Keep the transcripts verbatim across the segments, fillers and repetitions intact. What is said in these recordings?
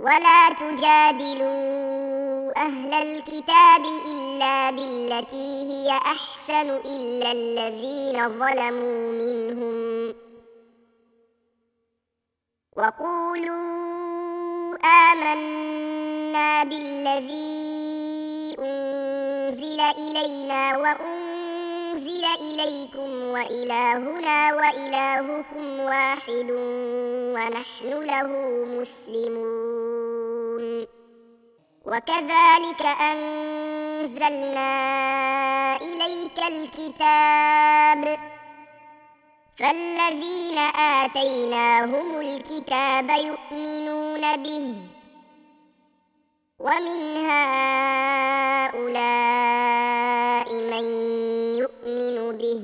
ولا تجادلوا أهل الكتاب إلا بالتي هي أحسن إلا الذين ظلموا منهم وقولوا آمنا بالذي أنزل إلينا وأنزل إليكم وإلهنا وإلهكم واحد ونحن له مسلمون وكذلك أنزلنا إليك الكتاب فالذين آتيناهم الكتاب يؤمنون به ومن هؤلاء من يؤمن به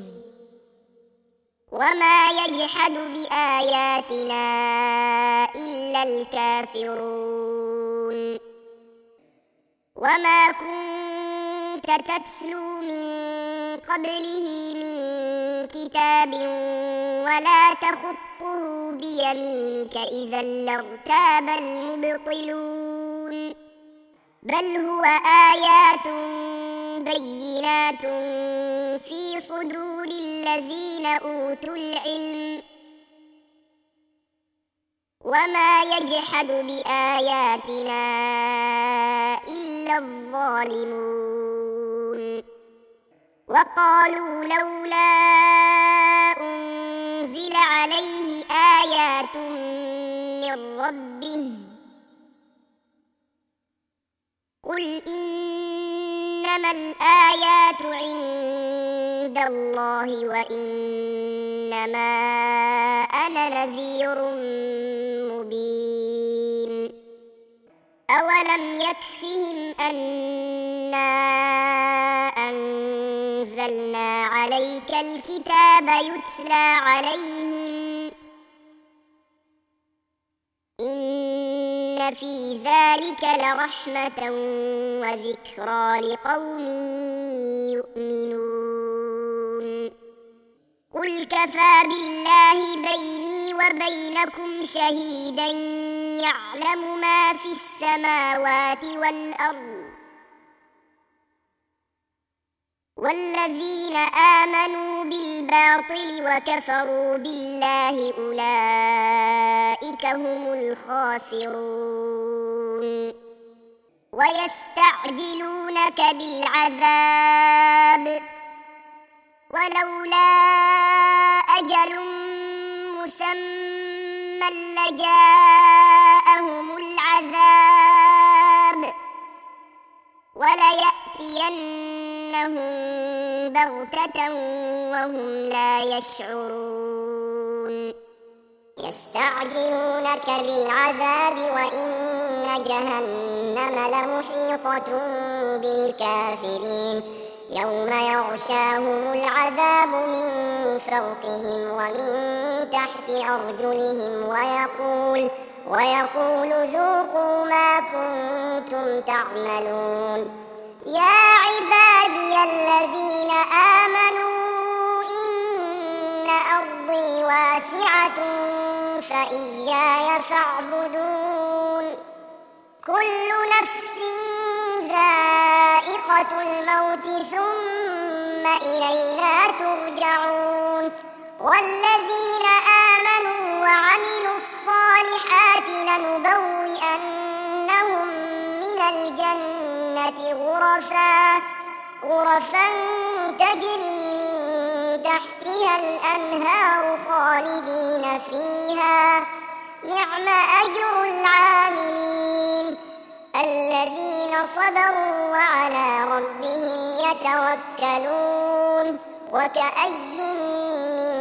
وما يجحد بآياتنا إلا الكافرون وما كنت تتلو من قبله من كتاب ولا تخطه بيمينك إذا لارتاب المبطلون بل هو آيات بينات في صدور الذين أوتوا العلم وما يجحد بآياتنا إلا الظالمون وقالوا لولا أنزل عليه آيات من ربه قل إنما الآيات عند الله وإنما أنا نذير مبين أولم يكفهم أنا أنزلنا عليك الكتاب يتلى عليهم إن في ذلك لرحمة وذكرى لقوم يؤمنون قل كفى بالله بيني وبينكم شهيدا يعلم ما في السماوات والأرض والذين آمنوا بالباطل وكفروا بالله أولئك هم الخاسرون ويستعجلونك بالعذاب ولولا أجل مسمى لجاءهم العذاب وليأتينهم بغتة وهم لا يشعرون يستعجلونك بالعذاب وإن جهنم لمحيطة بالكافرين يوم يغشاهم العذاب من فوقهم ومن تحت أرجلهم ويقول ويقول ذوقوا ما كنتم تعملون يا عبادي الذين آمنوا إن أرضي واسعة فإياي فاعبدون كل نفس ذائقة الموت ثم إلينا ترجعون والذين آمنوا وعملوا الصالحات لنبوئنهم من الجنة غرفا غرفا تجري من تحتها الأنهار خالدين فيها نعم أجر العاملين الذين صبروا وعلى ربهم يتوكلون وكأي من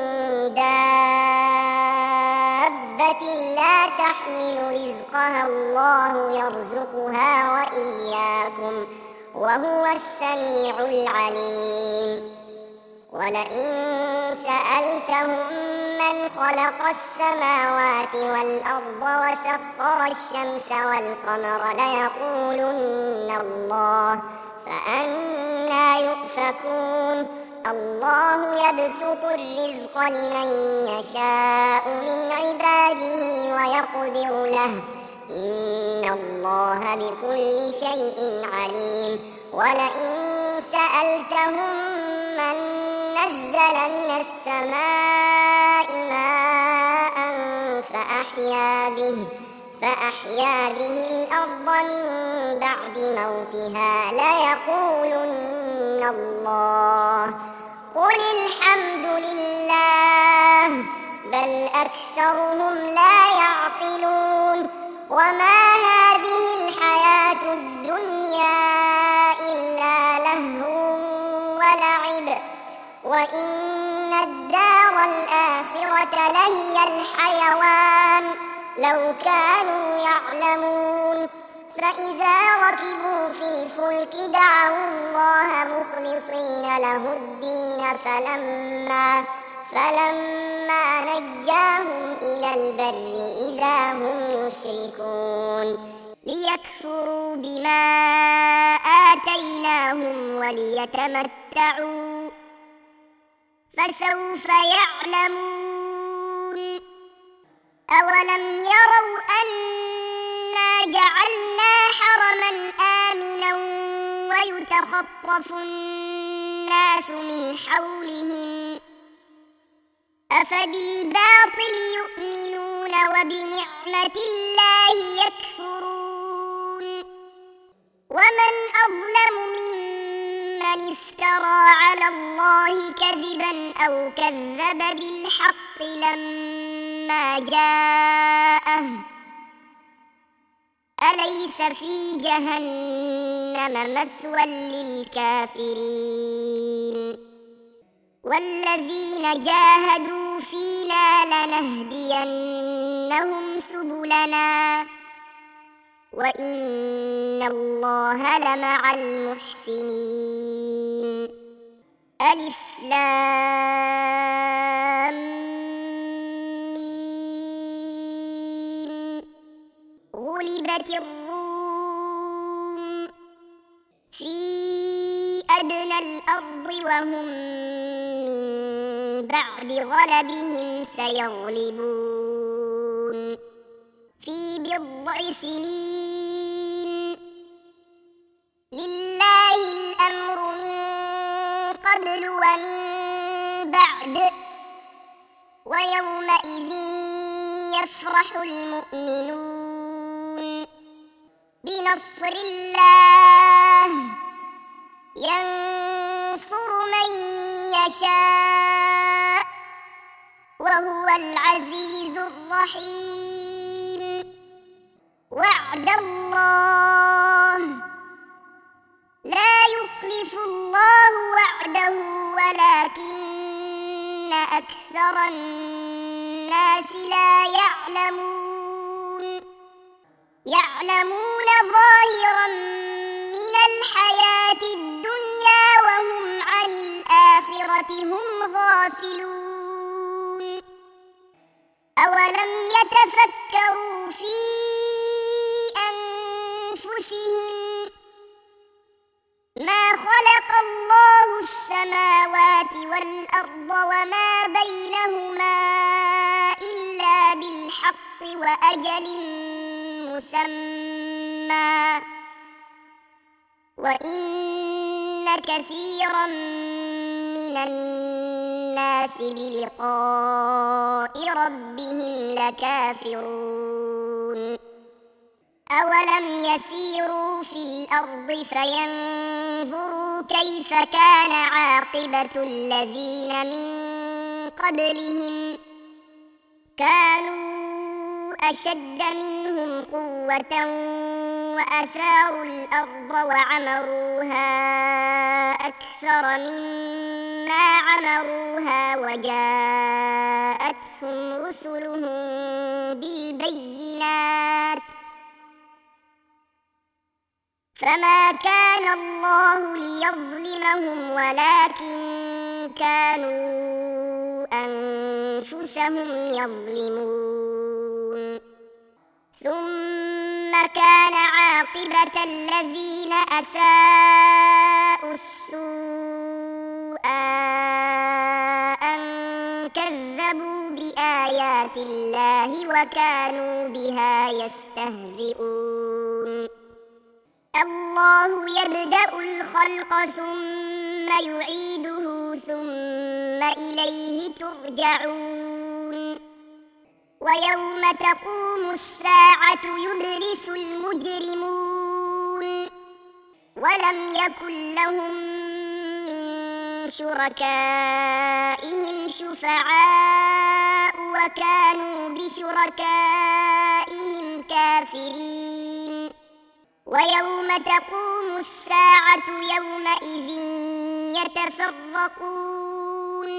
دابة لا تحمل رزقها الله يرزقها وإياكم وهو السميع العليم ولئن سألتهم من خلق السماوات والأرض وسخر الشمس والقمر ليقولن الله فأنى يؤفكون الله يبسط الرزق لمن يشاء من عباده ويقدر له إن الله بكل شيء عليم ولئن سألتهم من نزل من السماء ماء فأحيا به فأحيا به الأرض من بعد موتها ليقولن الله قل الحمد لله بل أكثرهم لا يعقلون وما هذه الحياة الدنيا إلا لهو ولعب وإن الدار الآخرة لهي الحيوان لو كانوا يعلمون فإذا ركبوا في الفلك دعوا الله مخلصين له الدين فلما فلما نجاهم إلى البر إذا هم يشركون ليكفروا بما آتيناهم وليتمتعوا فسوف يعلمون أولم يروا أنا جعلنا حرما آمنا ويتخطف الناس من حولهم أفبالباطل يؤمنون وبنعمة الله يكفرون ومن أظلم ممن افترى على الله كذبا أو كذب بالحق لما جاءه أليس في جهنم مثوى للكافرين والذين جاهدوا فينا لنهدينهم سبلنا وإن الله لمع المحسنين ألف لام ميم غلبت الروم في أدنى الأرض وهم من بعد غلبهم سيغلبون في بضع سنين لله الأمر من قبل ومن بعد ويومئذ يفرح المؤمنون بنصر الله ينصر من يشاء وهو العزيز الرحيم وعد الله لا يخلف الله وعده ولكن أكثر الناس لا يعلمون يعلمون ظاهرا من الحياة الدنيا وهم عن الآخرة هم غافلون أولم يتفكروا في أنفسهم ما خلق الله السماوات والأرض وما بينهما إلا بالحق وأجل مسمى وإن كثيرا من الناس بلقاء ربهم لكافرون أولم يسيروا في الأرض فينظروا كيف كان عاقبة الذين من قبلهم كانوا أشد منهم قوة وأثاروا الأرض وعمروها أكثر مما عمروها وجاءتهم رسلهم بالبينات فما كان الله ليظلمهم ولكن كانوا أنفسهم يظلمون ثم كان عاقبة الذين أساءوا السوء أن كذبوا بآيات الله وكانوا بها يستهزئون يبدأ الخلق ثم يعيده ثم إليه ترجعون ويوم تقوم الساعة يبلس المجرمون ولم يكن لهم من شركائهم شفعاء وكانوا بشركائهم كافرين ويوم تقوم الساعة يومئذ يتفرقون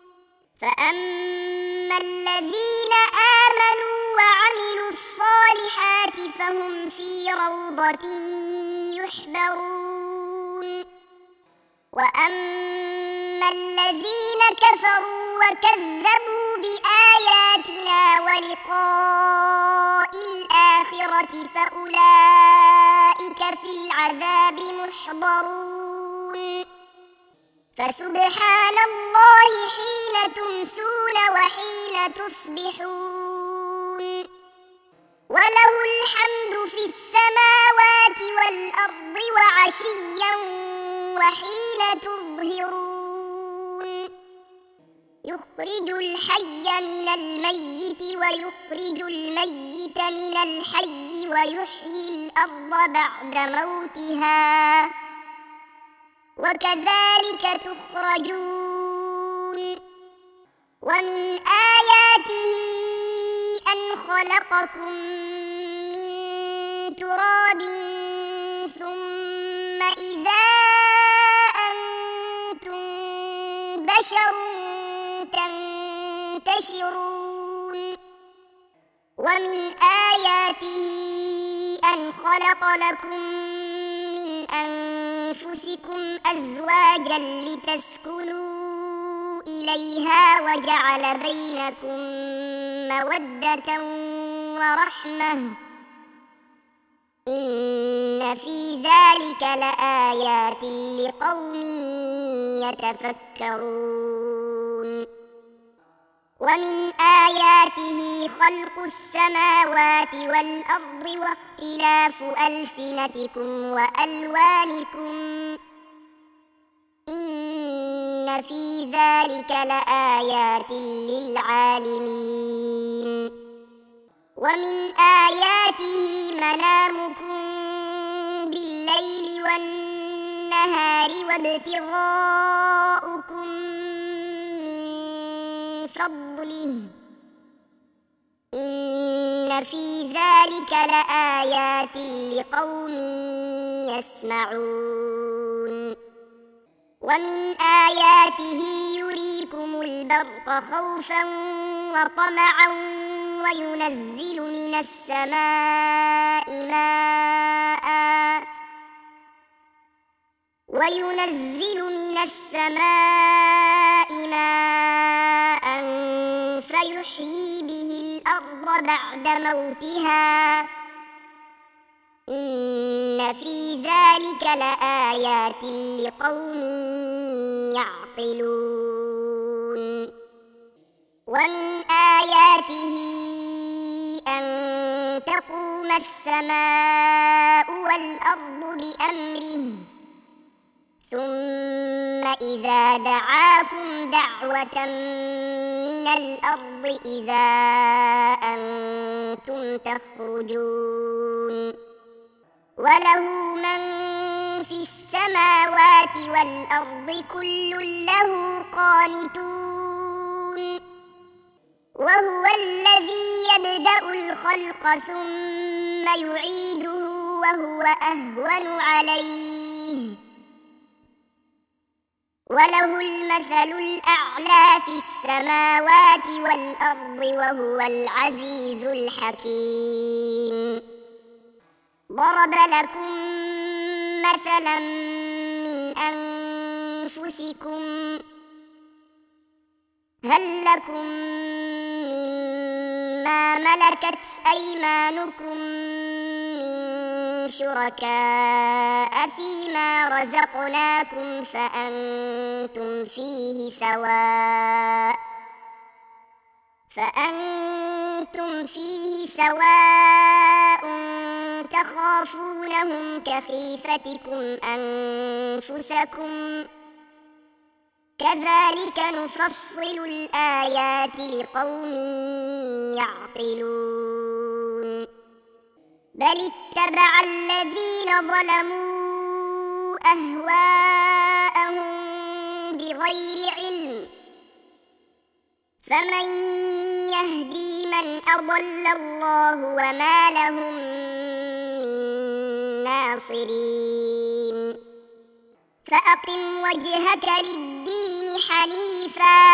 فأما الذين آمنوا وعملوا الصالحات فهم في روضة يحبرون وأما الذين كفروا وكذبوا بآياتنا ولقاء الآخرة فأولئك في العذاب محضرون فسبحان الله حين تمسون وحين تصبحون وله الحمد في السماوات والأرض وعشيا وحين تظهرون يخرج الحي من الميت ويخرج الميت من الحي ويحيي الأرض بعد موتها وكذلك تخرجون ومن آياته أن خلقكم من تراب ثم إذا أنتم بشر تنتشرون ومن آياته أن خلق لكم من أنفسكم أزواجا لتسكنوا إليها وجعل بينكم مودة ورحمة إن في ذلك لآيات لقوم يتفكرون ومن آياته خلق السماوات والأرض واختلاف ألسنتكم وألوانكم إن في ذلك لآيات للعالمين ومن آياته منامكم بالليل والنهار وابتغاؤكم من فضله إن في ذلك لآيات لقوم يسمعون ومن آياته يريكم البرق خوفا وطمعا وينزل من السماء ماء وينزل من السماء ماء فيحيي به الأرض بعد موتها إن في ذلك لآيات لقوم يعقلون ومن آياته أن تقوم السماء والأرض بأمره ثم إذا دعاكم دعوة من الأرض إذا أنتم تخرجون وله من في السماوات والأرض كل له قانتون وهو الذي يبدأ الخلق ثم يعيده وهو أهون عليه وله المثل الأعلى في السماوات والأرض وهو العزيز الحكيم ضرب لكم مثلا من أنفسكم هل لكم مما ملكت أيمانكم من شركاء فيما رزقناكم فأنتم فيه سواء فأنتم فيه سواء تخافونهم كخيفتكم أنفسكم كذلك نفصل الآيات لقوم يعقلون بل اتبع الذين ظلموا أهواءهم بغير علم فمن يهدي من أضل الله وما لهم من ناصرين فأقم وجهك للدين حنيفا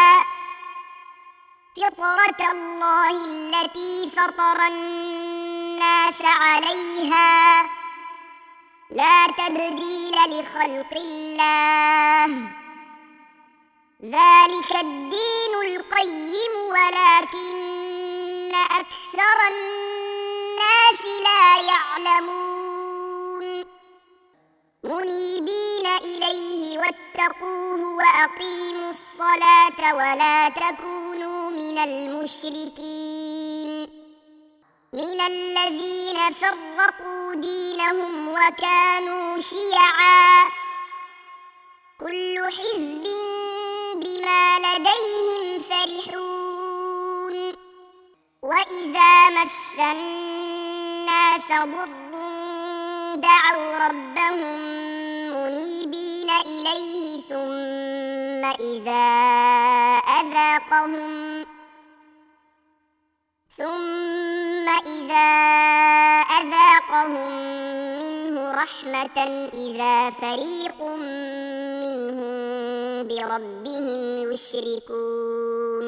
فطرة الله التي فطر الناس عليها لا تبديل لخلق الله ذلك الدين القيم ولكن أكثر الناس لا يعلمون منيبين إليه واتقوه وأقيموا الصلاة ولا تكونوا من المشركين من الذين فرقوا دينهم وكانوا شيعا كل حزب بما لديهم فرحون وإذا مس الناس ضر دعوا ربهم منيبين إليه ثم إذا أذاقهم ثم إذا أذاقهم منه رحمة إذا فريق منهم بربهم يشركون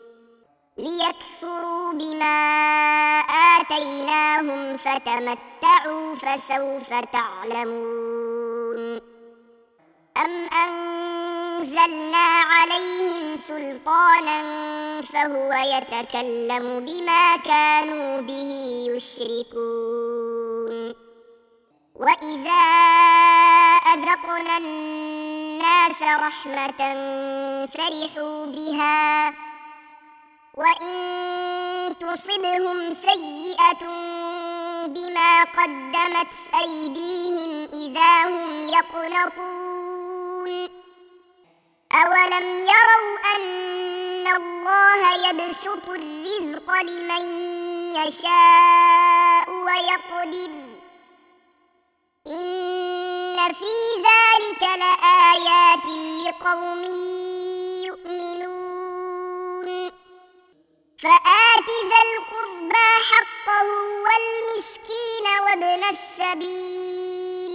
ليكفروا بما آتيناهم فتمتعوا فسوف تعلمون أم أنزلنا عليهم سلطانا فهو يتكلم بما كانوا به يشركون وإذا أذقنا الناس رحمة فرحوا بها وإن تصبهم سيئة بما قدمت أيديهم إذا هم يقنطون أولم يروا أن الله يبسط الرزق لمن يشاء ويقدر إن في ذلك لآيات لقوم يؤمنون فآت ذا القربى حقه والمسكين وابن السبيل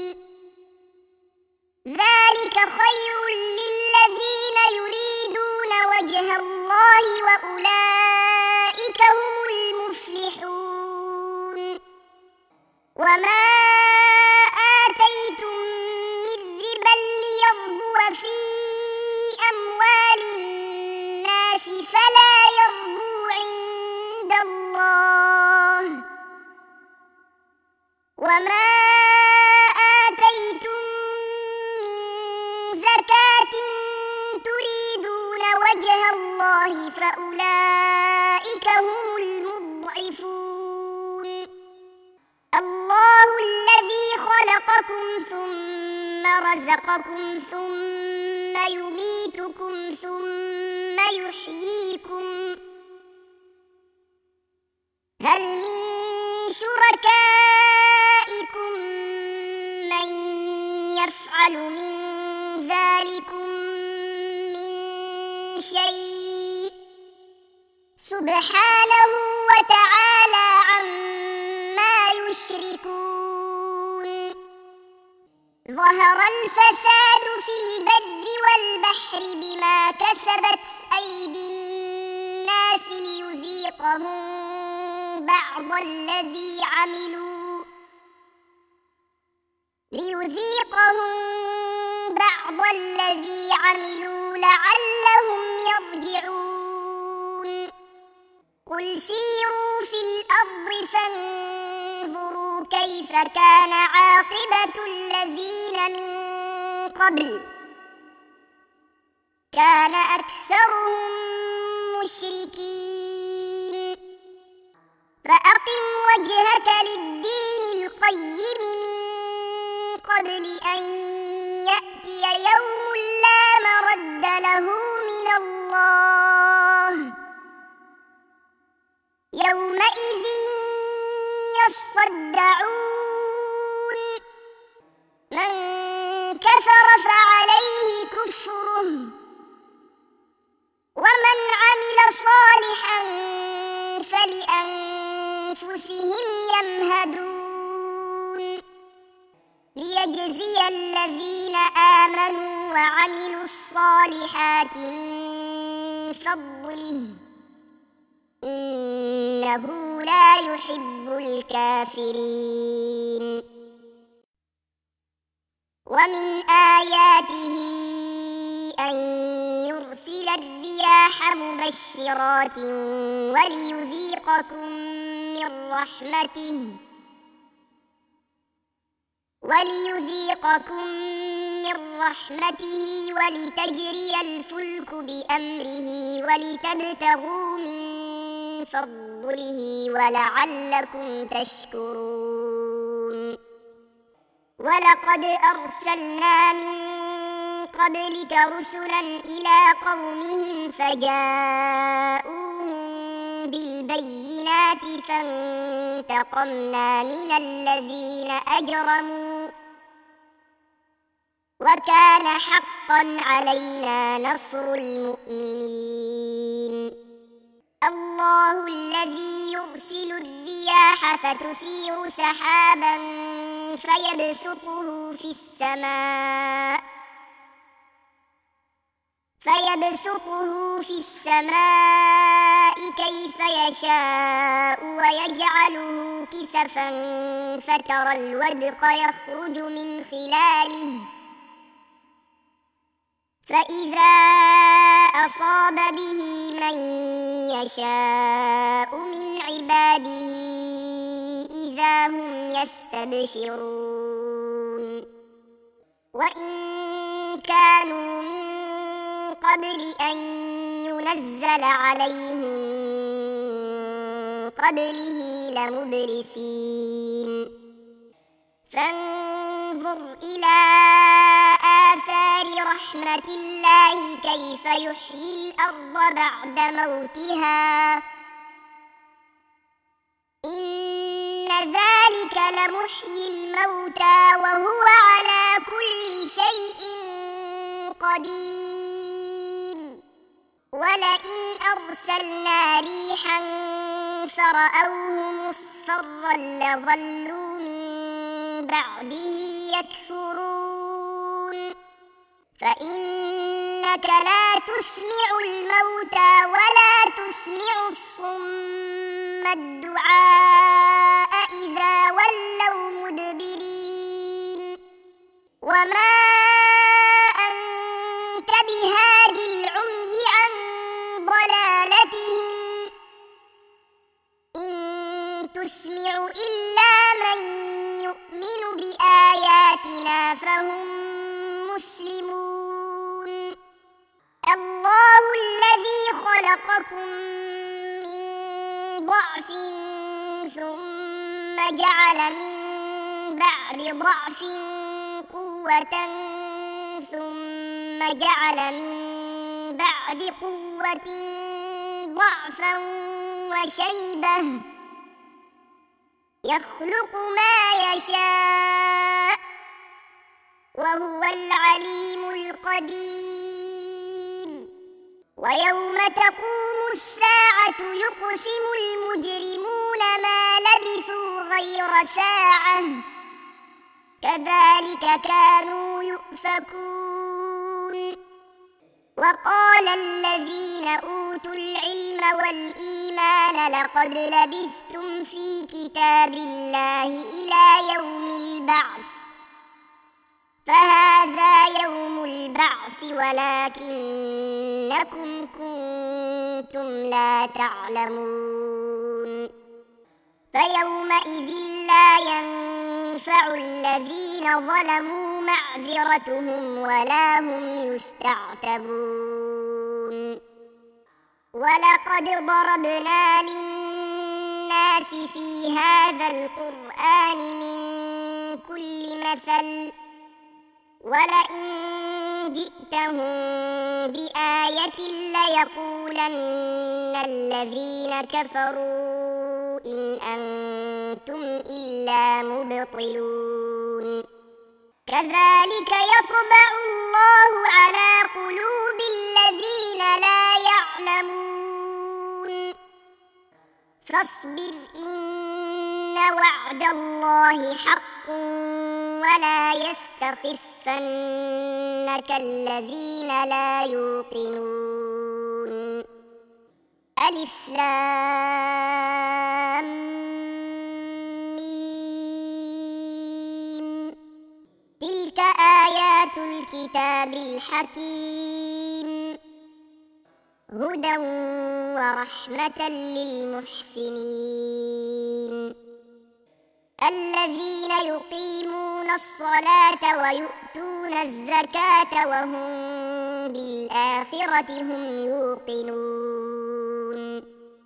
ذلك خير للذين يريدون وجه الله وأولئك هم المفلحون وما آتيتم من ربا ليربو في أموال الناس فلا يربو عند الله وما آتيتم من زكاة تريدون وجه الله فأولئك هم المضعفون الله الذي خلقكم ثم رزقكم ثم يميتكم ثم يحييكم هل من شركائكم من يفعل من ذلكم من شيء سبحانه وتعالى عما يشركون ظهر الفساد في البر والبحر بما كسبت أيدي الناس ليذيقهم بعض الذي عملوا ليذيقهم بعض الذي عملوا لعلهم يرجعون قل سيروا في الأرض فانظروا كيف كان عاقبة الذين من قبل كان أكثرهم مشركين فأقم وجهك للدين القيم القيم من قبل أن يأتي يوم لا مرد له من الله يومئذ يصدعون من كفر فعليه كفره ومن عمل صالحا فلأنفسهم يمهدون ليجزي الذين آمنوا وعملوا الصالحات من فضله إنه لا يحب الكافرين ومن آياته أن يرسل الرياح مبشرات وليذيقكم من رحمته وليذيقكم من رحمته ولتجري الفلك بأمره ولتبتغوا من فضله ولعلكم تشكرون ولقد أرسلنا من قبلك رسلا إلى قومهم فجاءوهم بالبينات فانتقمنا من الذين أجرموا وكان حقا علينا نصر المؤمنين الله الذي يرسل الرياح فتثير سحابا فيبسطه في السماء فيبسطه في السماء كيف يشاء ويجعله كسفا فترى الودق يخرج من خلاله فإذا أصاب به من يشاء من عباده إذا هم يستبشرون وإن كانوا من قبل أن ينزل عليهم من قبله لمبلسين فانظر إلى آثار رحمة الله كيف يحيي الأرض بعد موتها إن ذلك لمحيي الموتى وهو على كل شيء قدير ولئن أرسلنا ريحا فرأوه مصفرا لظلوا من بعده يكفرون فإنك لا تسمع الموتى ولا تسمع الصم الدعاء إذا ولوا مدبرين وما أنت بهاد العمي عن ضلالتهم إن تسمع إلا من يؤمن بآياتنا فهم مسلمون الله الذي خلقكم من ضعف ثم جعل من بعد ضعف قوة ثم جعل من بعد قوة ضعفا وشيبة يخلق ما يشاء وهو العليم القدير ويوم تقوم الساعة يقسم المجرمون ما لبثوا غير ساعة كذلك كانوا يؤفكون وقال الذين أوتوا العلم والإيمان لقد لبثتم في كتاب الله إلى يوم البعث فهذا يوم البعث ولكنكم كنتم لا تعلمون فيومئذ لا ينفع الذين ظلموا معذرتهم ولا هم يستعتبون ولقد ضربنا للناس في هذا القرآن من كل مثل ولئن جئتهم بآية ليقولن الذين كفروا إن أنتم إلا مبطلون كذلك يطبع الله على قلوب الذين لا يعلمون فاصبر إن وعد الله حق ولا يستخفنك الذين لا يوقنون ألف لام ميم تلك آيات الكتاب الحكيم هدى ورحمة للمحسنين الذين يقيمون الصلاة ويؤتون الزكاة وهم بالآخرة هم يوقنون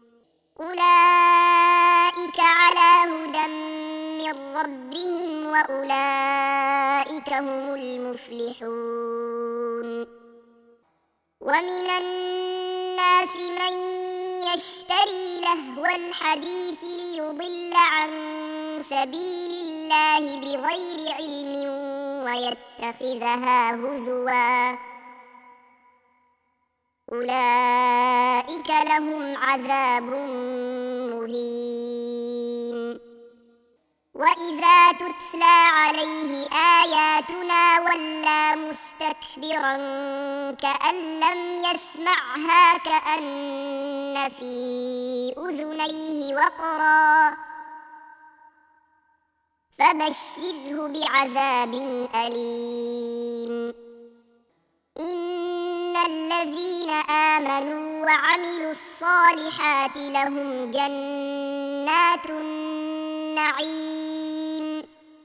أولئك على هدى من ربهم وأولئك هم المفلحون ومن الناس من يشتري لهو الحديث ليضل عن سبيل الله بغير علم ويتخذها هزوا أولئك لهم عذاب مهين وإذا تتلى عليه آياتنا ولى مستكبرا كأن لم يسمعها كأن في أذنيه وقرا فبشره بعذاب أليم إن الذين آمنوا وعملوا الصالحات لهم جنات النعيم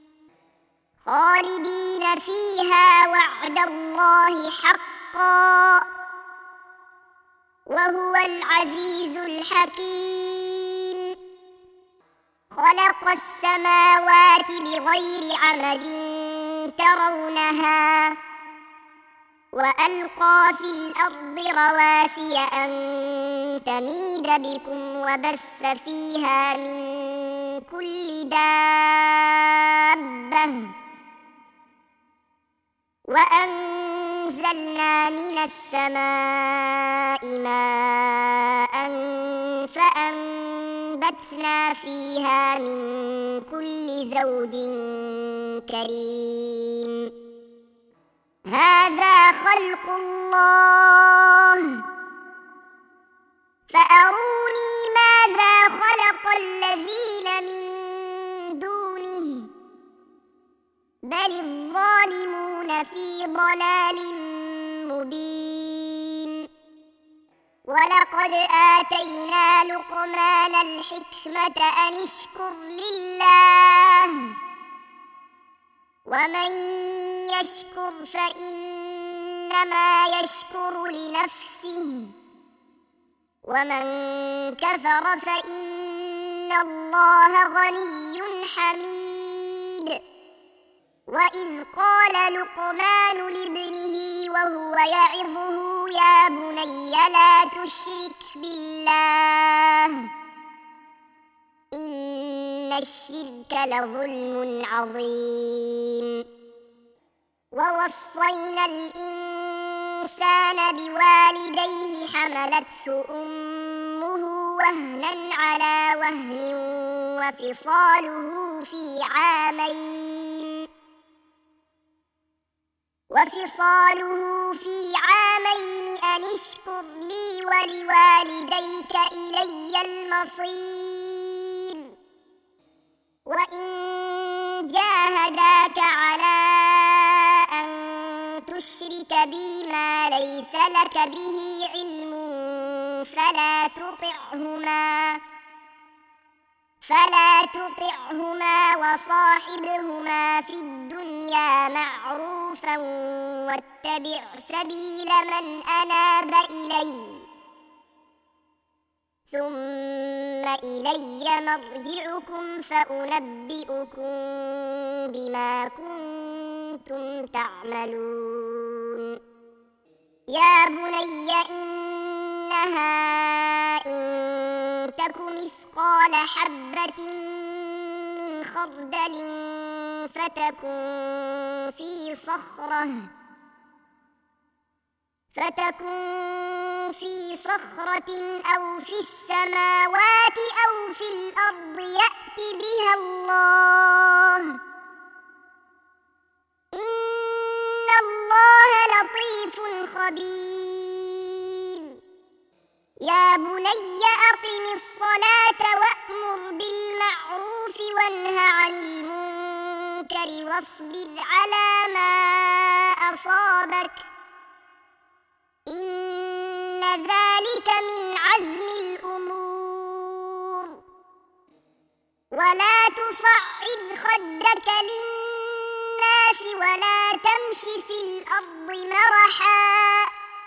خالدين فيها وعد الله حقا وهو العزيز الحكيم خلق السماوات بغير عمد ترونها وألقى في الأرض رواسي أن تميد بكم وبث فيها من كل دابة وأنزلنا من السماء ماء فأنبتنا فيها من كل زوج كريم هذا خلق الله فأروني ماذا خلق الذين من دونه بل الظالمون في ضلال مبين ولقد آتينا لقمان الحكمة أن اشكر لله ومن يشكر فإنما يشكر لنفسه ومن كفر فإن الله غني حميد وإذ قال لقمان لابنه وهو يعظه يا بني لا تشرك بالله إن الشرك لظلم عظيم ووصينا الإنسان بوالديه حملته أمه وهنا على وهن وفصاله في عامين وفصاله في عامين أن اشكر لي ولوالديك إلي المصير وإن جاهداك على أن تشرك بي ما ليس لك به علم فلا تطعهما فلا تطعهما وصاحبهما في الدنيا معروفا واتبع سبيل من أناب إلي ثم إلي مرجعكم فأنبئكم بما كنتم تعملون يا بني إنها إن تك مثقال حبة من خردل فتكن في صخرة فتكن في صخرة أو في السماوات أو في الأرض يأت بها الله إن الله لطيف خبير يا بني أقم الصلاة وأمر بالمعروف وانه عن المنكر واصبر على ما أصابك إن ذلك من عزم الأمور ولا تصعد خدك للناس ولا تمش في الأرض مرحا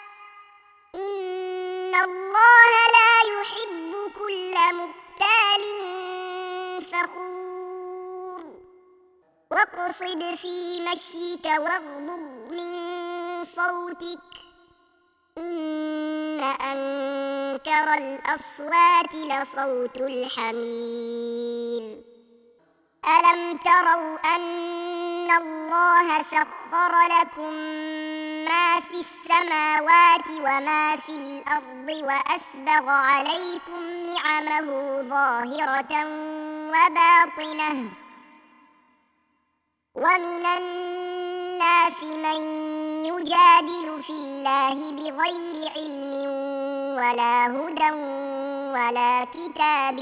إن الله لا يحب كل مختال فخور واقصد في مشيك واغضض من صوتك إن أنكر الأصوات لصوت الحمير ألم تروا أن الله سخر لكم ما في السماوات وما في الأرض وأسبغ عليكم نعمه ظاهرة وباطنة ومن الناس من يجادل في الله بغير علم ولا هدى ولا كتاب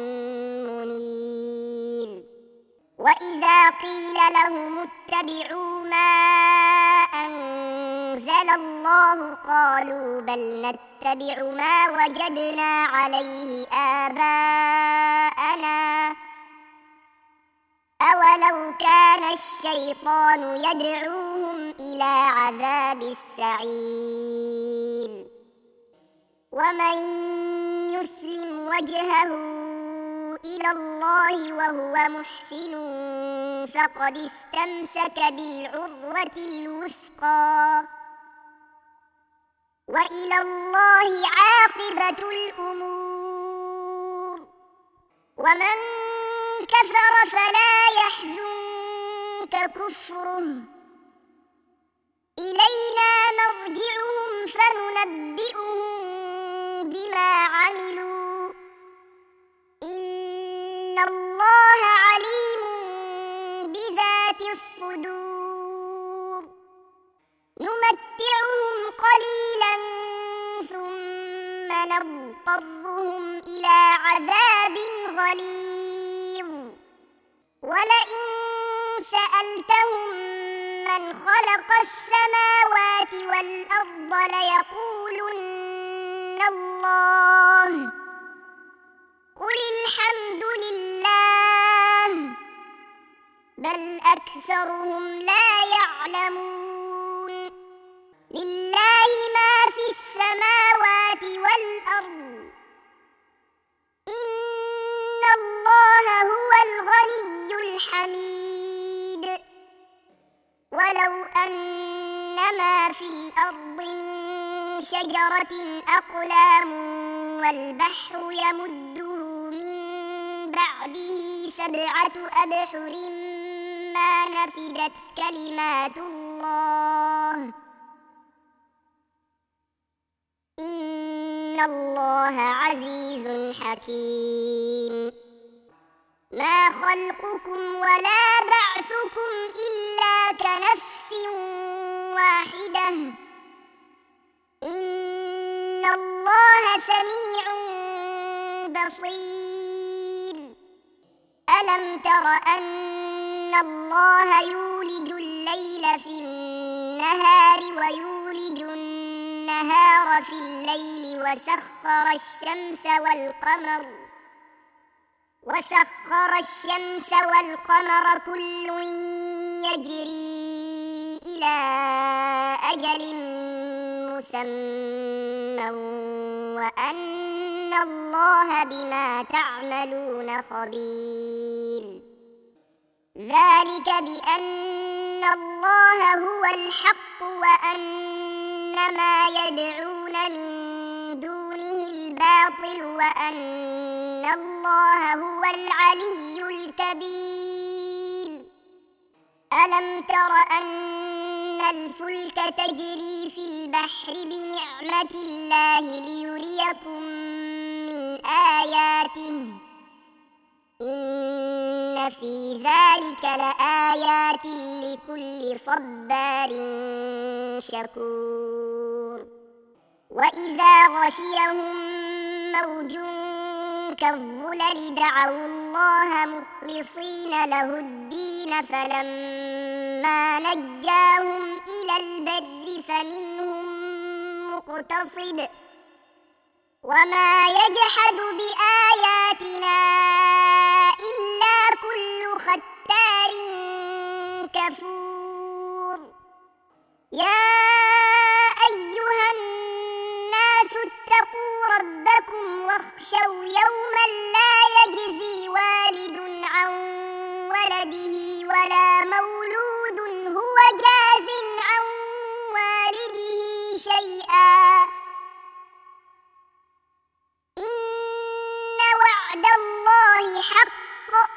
منير وإذا قيل لهم اتبعوا ما أنزل الله قالوا بل نتبع ما وجدنا عليه آباءنا أولو كان الشيطان يدعوهم إلى عذاب السعير ومن يسلم وجهه إلى الله وهو محسن فقد استمسك بالعروة الوثقى وإلى الله عاقبة الأمور ومن كفر فلا يحزنك كفره إلينا مرجعهم فننبئهم بما عملوا إن الله عليم بذات الصدور نمتعهم قليلا ثم نضطرهم إلى عذاب غليظ ولئن سألتهم من خلق السماوات والأرض ليقولن الله قل الحمد لله بل أكثرهم لا يعلمون لله ما في السماوات والأرض إن الله هو الغني الحميد ولو أن ما في الأرض من شجرة أقلام والبحر يمده من بعده سبعة أبحر ما نفدت كلمات الله إن الله عزيز حكيم ما خلقكم ولا بعثكم إلا كنفس واحدة إن الله سميع بصير ألم تر أن الله يولج الليل في النهار ويولج النهار في الليل وسخر الشمس والقمر وسخر الشمس والقمر كل يجري إلى أجل مسمى وأن الله الله بما تعملون خبير. ذلك بأن الله هو الحق وأن ما يدعون من دونه الباطل وأن الله هو العلي الكبير. ألم تر أن الفلك تجري في البحر بنعمة الله ليريكم من آياته إن في ذلك لآيات لكل صبار شكور. وإذا غشيهم موج كالظلل دعوا الله مخلصين له الدين فلما نجاهم إلى البر فمنهم مقتصد وما يجحد بآياتنا إلا كل ختار كفور. يا أيها الناس اتقوا ربكم واخشوا يوما لا يجزي والد عن ولده ولا مولود هو جاز عن والده شيئا إن وعد الله حق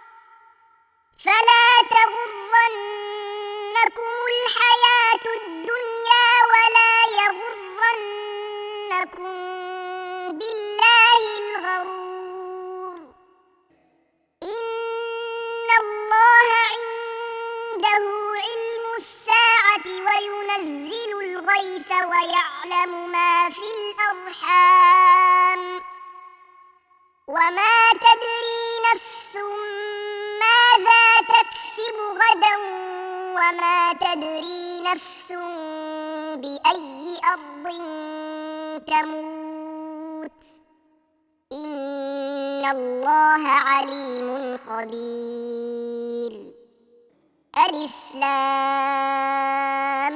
فلا تغرنكم الحياة الدنيا ولا يغرنكم بالله الغرور. إن الله عنده علم الساعة وينزل الغيث ويعلم ما في الأرحام وما تدري نفس ماذا تكسب غدا وما تدري نفس بأي أرض تموت إن الله عليم خبير. ألف لام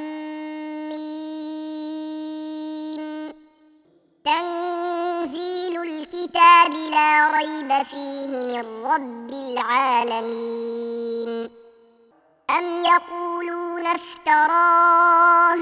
ميم تنزيل الكتاب لا ريب فيه من رب العالمين. أم يقولون افتراه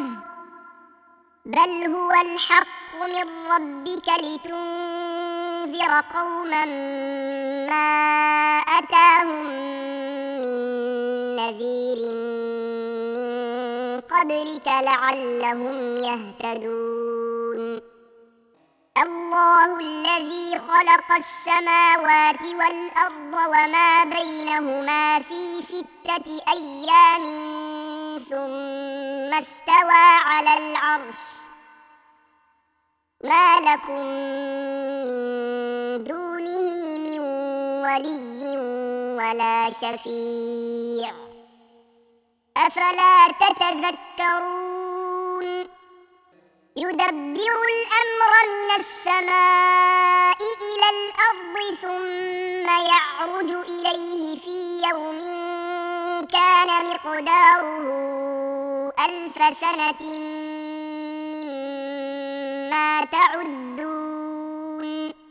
بل هو الحق من ربك لتنذر قوما ما أتاهم من نذير من قبلك لعلهم يهتدون. الله الذي خلق السماوات والأرض وما بينهما في ستة أيام ثم استوى على العرش ما لكم من دونه من ولي ولا شفيع أفلا تتذكرون. يدبر الأمر من السماء إلى الأرض ثم يعرج إليه في يوم كان مقداره ألف سنة مما تعدون.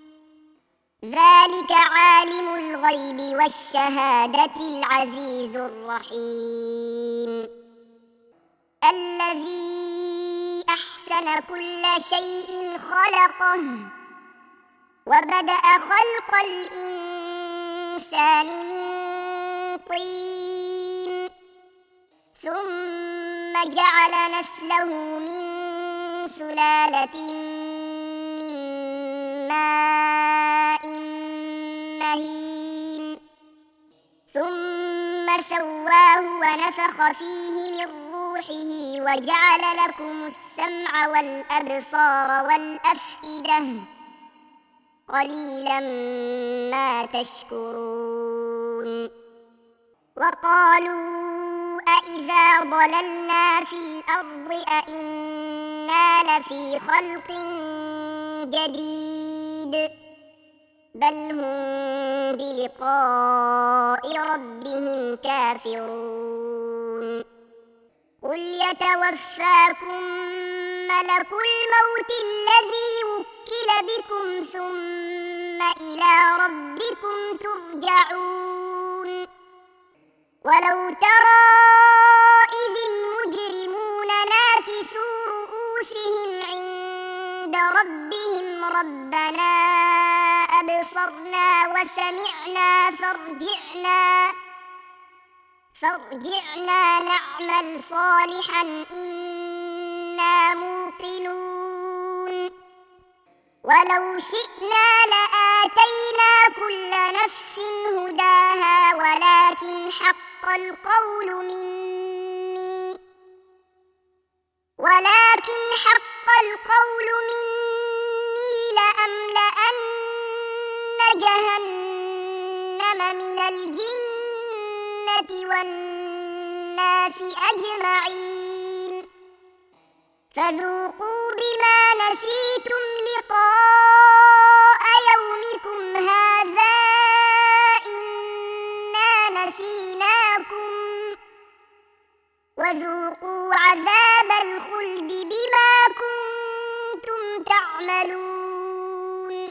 ذلك عالم الغيب والشهادة العزيز الرحيم الذي أحسن كل شيء خلقه وبدأ خلق الإنسان من طين ثم جعل نسله من سلالة من ماء مهين ثم سواه ونفخ فيه من روحه وجعل لكم السمع والأبصار والأفئدة قليلا ما تشكرون. وقالوا أإذا ضللنا في الأرض أإنا لفي خلق جديد بل هم بلقاء ربهم كافرون. قل يتوفاكم ملك الموت الذي وكل بكم ثم إلى ربكم ترجعون ولو ترى إذ المجرمون ناكسوا رؤوسهم عند ربهم ربنا أبصرنا وسمعنا فارجعنا فارجعنا نعمل صالحا إنا موقنون ولو شئنا لآتينا كل نفس هداها ولكن حق القول مني ولكن حق القول مني لأملأن جهنم من الجنة والناس أجمعين فذوقوا بما نسيتم لقاء يومكم هذا إنا نسيناكم وذوقوا عذاب الخلد بما كنتم تعملون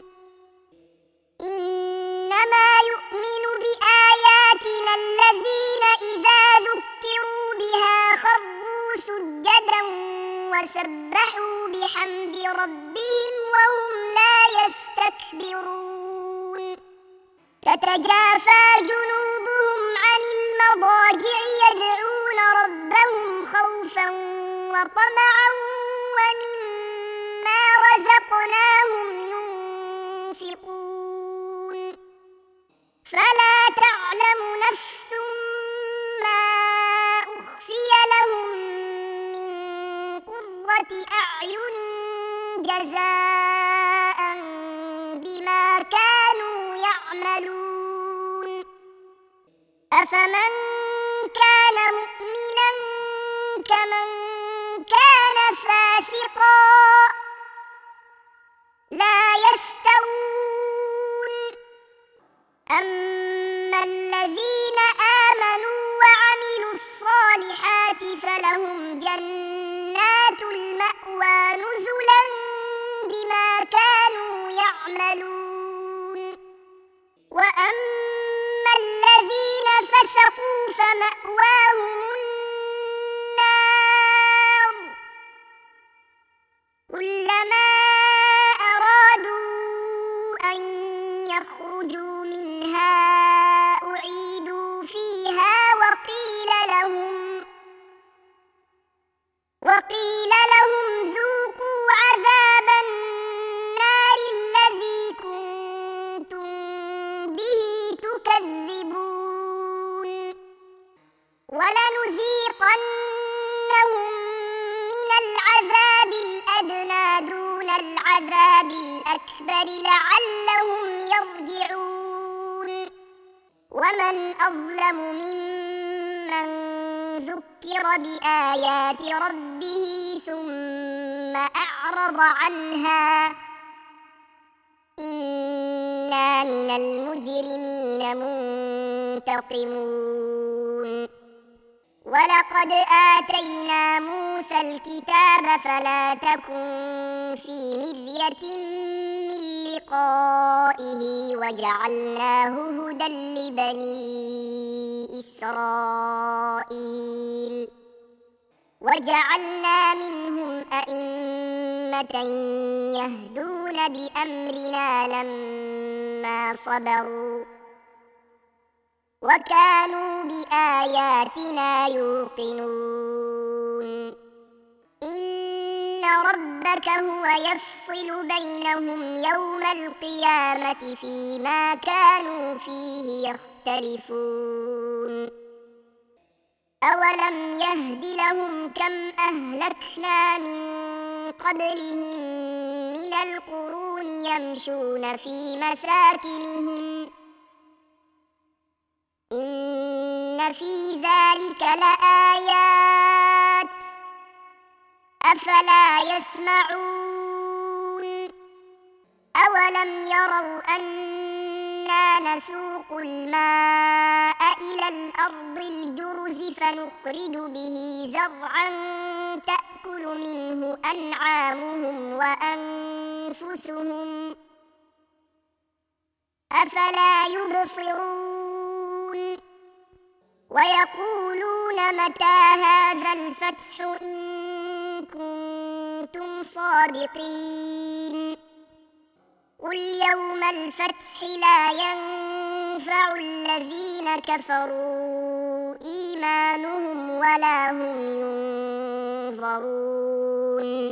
إنما يؤمن بآياتنا الذين إذا ذكروا بها خروا سجدا وسبحوا بحمد ربهم وهم لا يستكبرون تتجافى جنوبهم عن المضاجع يدعون ربهم خوفا وطمعا ومما رزقناهم ينفقون فلا تعلم نفس ما أخفي لهم من قرة أعين جزاء بما كانوا يعملون أفمن كان مؤمنا كمن كان فاسقا لا يستوون أما الذين آمنوا وعملوا الصالحات فلهم جنات المأوى نزلا بما كانوا يعملون وأما الذين فسقوا فمأواهم النار كلما أرادوا أن يخرجوا منها أعيدوا فيها وقيل لهم وقيل لهم ذوقوا عذاب النار الذي كنتم به تكذبون ولنذيقنهم من العذاب الأدنى دون العذاب الأكبر لعلهم يرجعون ومن أظلم ممن ذكر بآيات ربه ثم أعرض عنها إنا من المجرمين منتقمون ولقد آتينا موسى الكتاب فلا تكن في مرية من لقائه وجعلناه هدى لبني إسرائيل وجعلنا منهم أئمة يهدون بأمرنا لما صبروا وكانوا بآياتنا يوقنون إن ربك هو يفصل بينهم يوم القيامة فيما كانوا فيه يختلفون أولم يهد لهم كم أهلكنا من قبلهم من القرون يمشون في مساكنهم إن في ذلك لآيات أفلا يسمعون أولم يروا أنا نسوق الماء إلى الأرض الجرز فنخرج به زرعا تأكل منه أنعامهم وأنفسهم أنفسهم أفلا يبصرون ويقولون متى هذا الفتح إن كنتم صادقين قل يوم الفتح لا ينفع الذين كفروا إيمانهم ولا هم ينظرون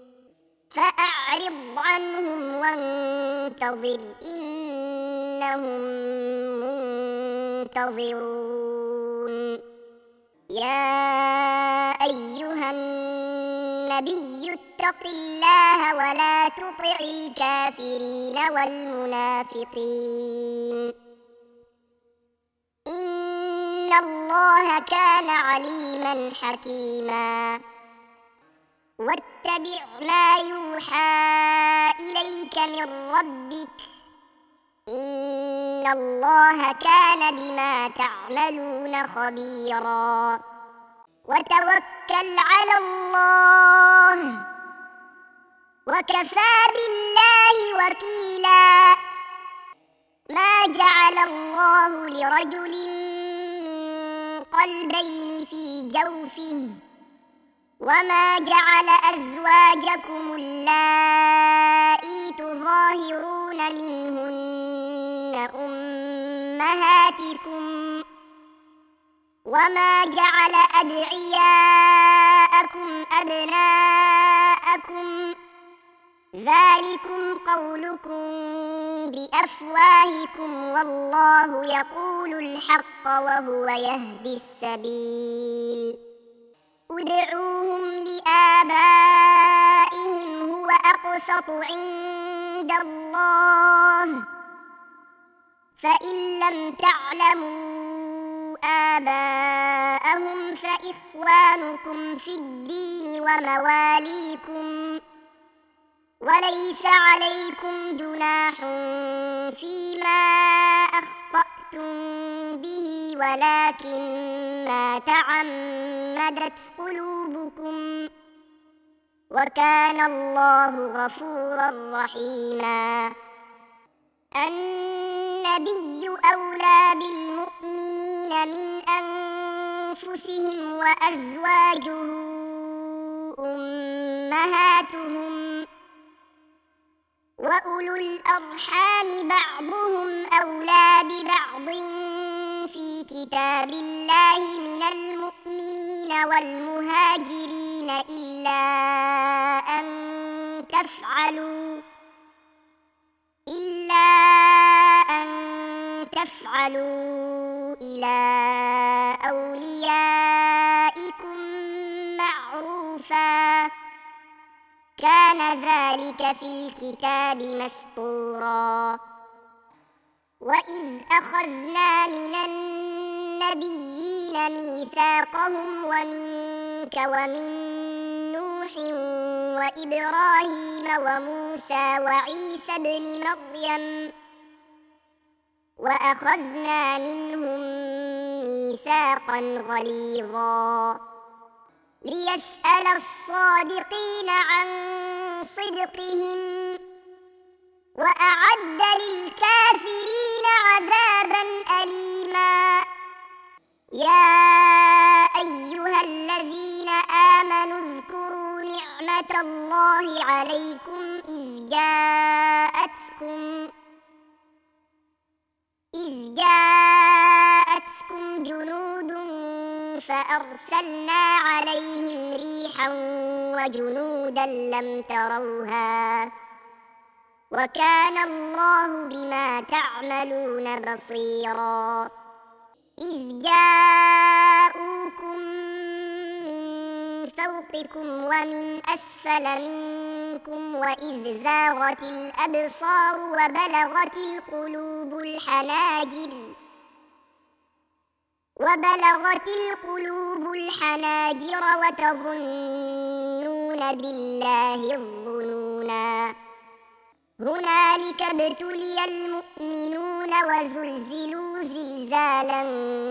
فأعرض عنهم وانتظر إنهم منتظرون يا أيها النبي اتق الله ولا تطع الكافرين والمنافقين إن الله كان عليما حكيما واتبع ما يوحى إليك من ربك إن الله كان بما تعملون خبيرا وتوكل على الله وكفى بالله وكيلا ما جعل الله لرجل من قلبين في جوفه وما جعل أزواجكم اللائي تظاهرون منهن أمهاتكم وما جعل أدعياءكم أبناءكم ذلكم قولكم بأفواهكم والله يقول الحق وهو يهدي السبيل ادعوهم لآبائهم هو أقسط عند الله فإن لم تعلموا آباءهم فإخوانكم في الدين ومواليكم وليس عليكم جناح فيما أخطأتم به ولكن ما تعمدت قلوبكم وكان الله غفورا رحيما النبي أولى بالمؤمنين من أنفسهم وأزواجه أمهاتهم وأولو الأرحام بعضهم أولى ببعض في كتاب الله من المؤمنين والمهاجرين إلا أن تفعلوا إلا أن تفعلوا إلى أوليائكم معروفا كان ذلك في الكتاب مسطورا وإذ أخذنا من النبيين ميثاقهم ومنك ومن نوح وإبراهيم وموسى وعيسى ابن مريم وأخذنا منهم ميثاقا غليظا ليسأل الصادقين عن صدقهم وأعد للكافرين عذابا أليما يا أيها الذين آمنوا اذكروا نعمة الله عليكم إذ جاءتكم إذ جاءتكم جنود فأرسلنا عليهم ريحا وجنودا لم تروها وكان الله بما تعملون بصيرا إذ جاءوكم من فوقكم ومن أسفل منكم وإذ زاغت الأبصار وبلغت القلوب الحناجر وبلغت القلوب الحناجر وتظنون بالله الظنونا هنالك ابتلي المؤمنون وزلزلوا زلزالا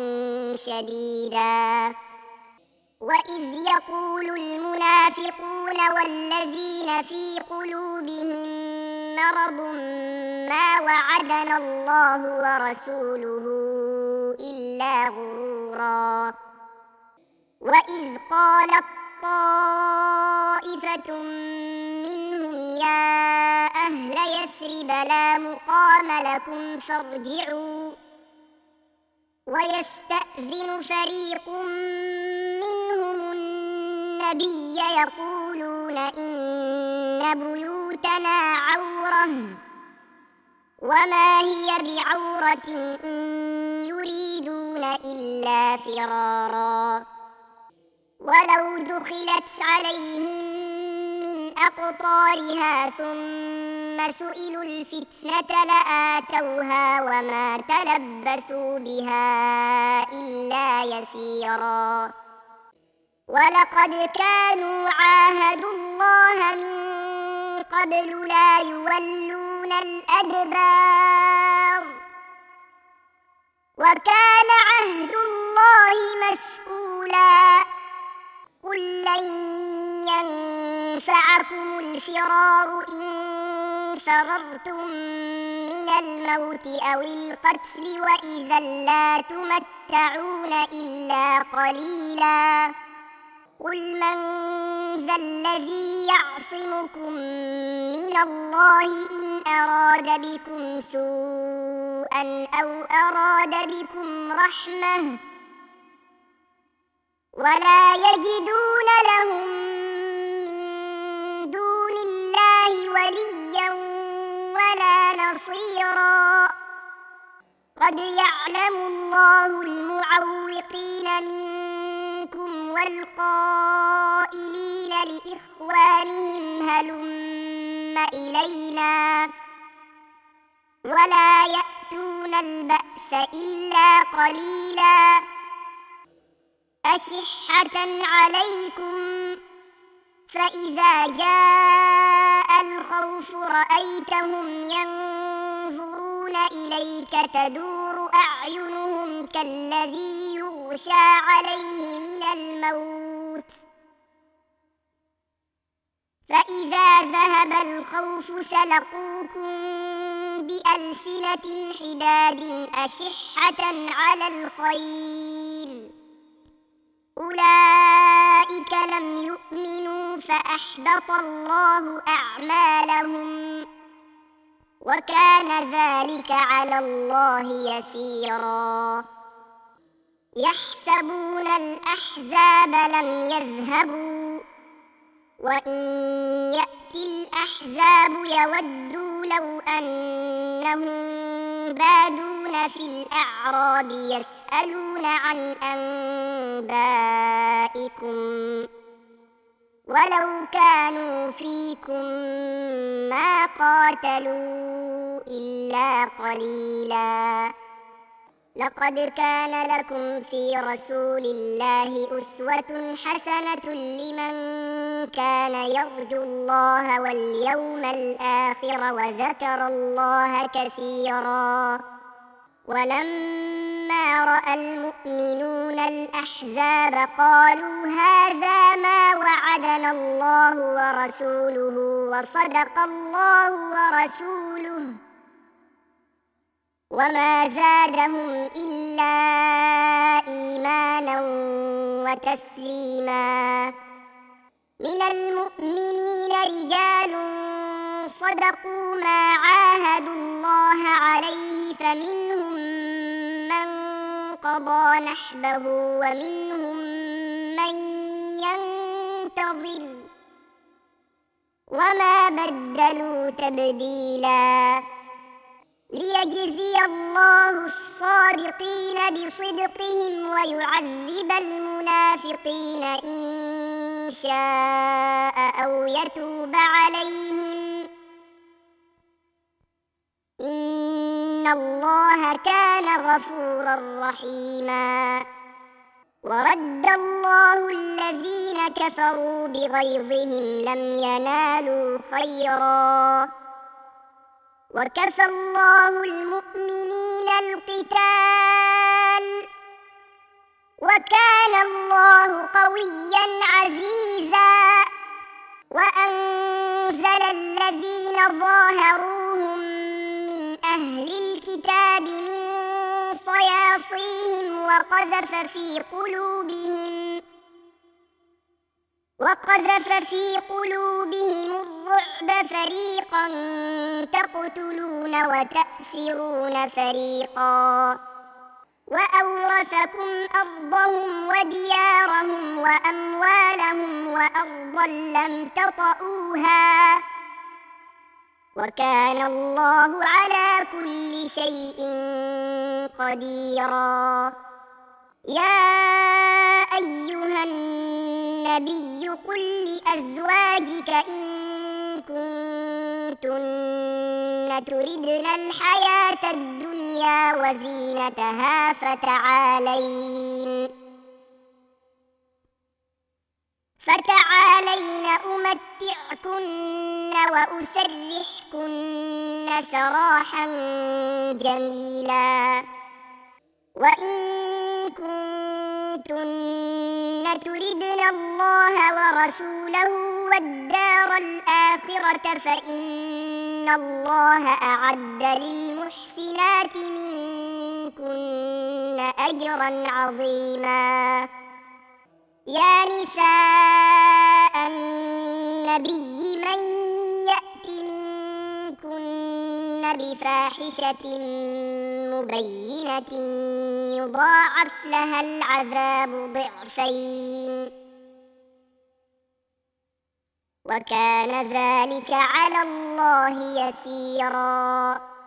شديدا وإذ يقول المنافقون والذين في قلوبهم مرض ما وعدنا الله ورسوله إلا غرورا وإذ قالت طائفة منهم يا أهل يثرب لا مقام لكم فارجعوا ويستأذن فريق منهم النبي يقولون إن بيوتنا عورة وما هي بعورة إن يريدون إلا فرارا ولو دخلت عليهم من أقطارها ثم سئلوا الفتنة لآتوها وما تلبثوا بها إلا يسيرا ولقد كانوا عاهدوا الله من قبل لا يولون الأدبار وكان عهد الله مسؤولا قل لن ينفعكم الفرار إن فررتم من الموت أو القتل وإذا لا تمتعون إلا قليلا قل من ذا الذي يعصمكم من الله إن أراد بكم سوءا أو أراد بكم رحمة ولا يجدون لهم من دون الله وليا ولا نصيرا قد يعلم الله المعوقين منكم والقائلين لإخوانهم هلم إلينا ولا يأتون البأس إلا قليلا أشحة عليكم فإذا جاء الخوف رأيتهم ينظرون إليك تدور أعينهم كالذي يغشى عليه من الموت فإذا ذهب الخوف سلقوكم بألسنة حداد أشحة على الخير أولئك لم يؤمنوا فأحبط الله أعمالهم وكان ذلك على الله يسيرا يحسبون الأحزاب لم يذهبوا وإن يأتي الأحزاب يودوا لو أنهم بادون في الأعراب يسألون عن أنبائكم ولو كانوا فيكم ما قاتلوا إلا قليلا لقد كان لكم في رسول الله أسوة حسنة لمن كان يرجو الله واليوم الآخر وذكر الله كثيرا ولما رأى المؤمنون الأحزاب قالوا هذا ما وعدنا الله ورسوله وصدق الله ورسوله وما زادهم إلا إيمانا وتسليما من المؤمنين رجال صدقوا ما عاهدوا الله عليه فمنهم من قضى نحبه ومنهم من ينتظر وما بدلوا تبديلا ليجزي الله الصادقين بصدقهم ويعذب المنافقين إن شاء أو يتوب عليهم إن الله كان غفورا رحيما ورد الله الذين كفروا بغيظهم لم ينالوا خيرا وكفى الله المؤمنين القتال وكان الله قويا عزيزا وأنزل الذين ظاهروهم من أهل الكتاب من صياصيهم وقذف في قلوبهم وقذف في قلوبهم الرعب فريقا تقتلون وتأسرون فريقا وأورثكم أرضهم وديارهم وأموالهم وأرضا لم تطئوها وكان الله على كل شيء قديرا. يا أيها النبي قل لأزواجك إن كنتن تردن الحياة الدنيا وزينتها فتعالين فتعالين أمتعكن وأسرحكن سراحا جميلا. وإن كنتن تردن الله ورسوله والدار الآخرة فإن الله أعد للمحسنات منكن أجرا عظيما. يا نساء النبي من يأت منكن بفاحشة مبينة يضاعف لها العذاب ضعفين وكان ذلك على الله يسيرا.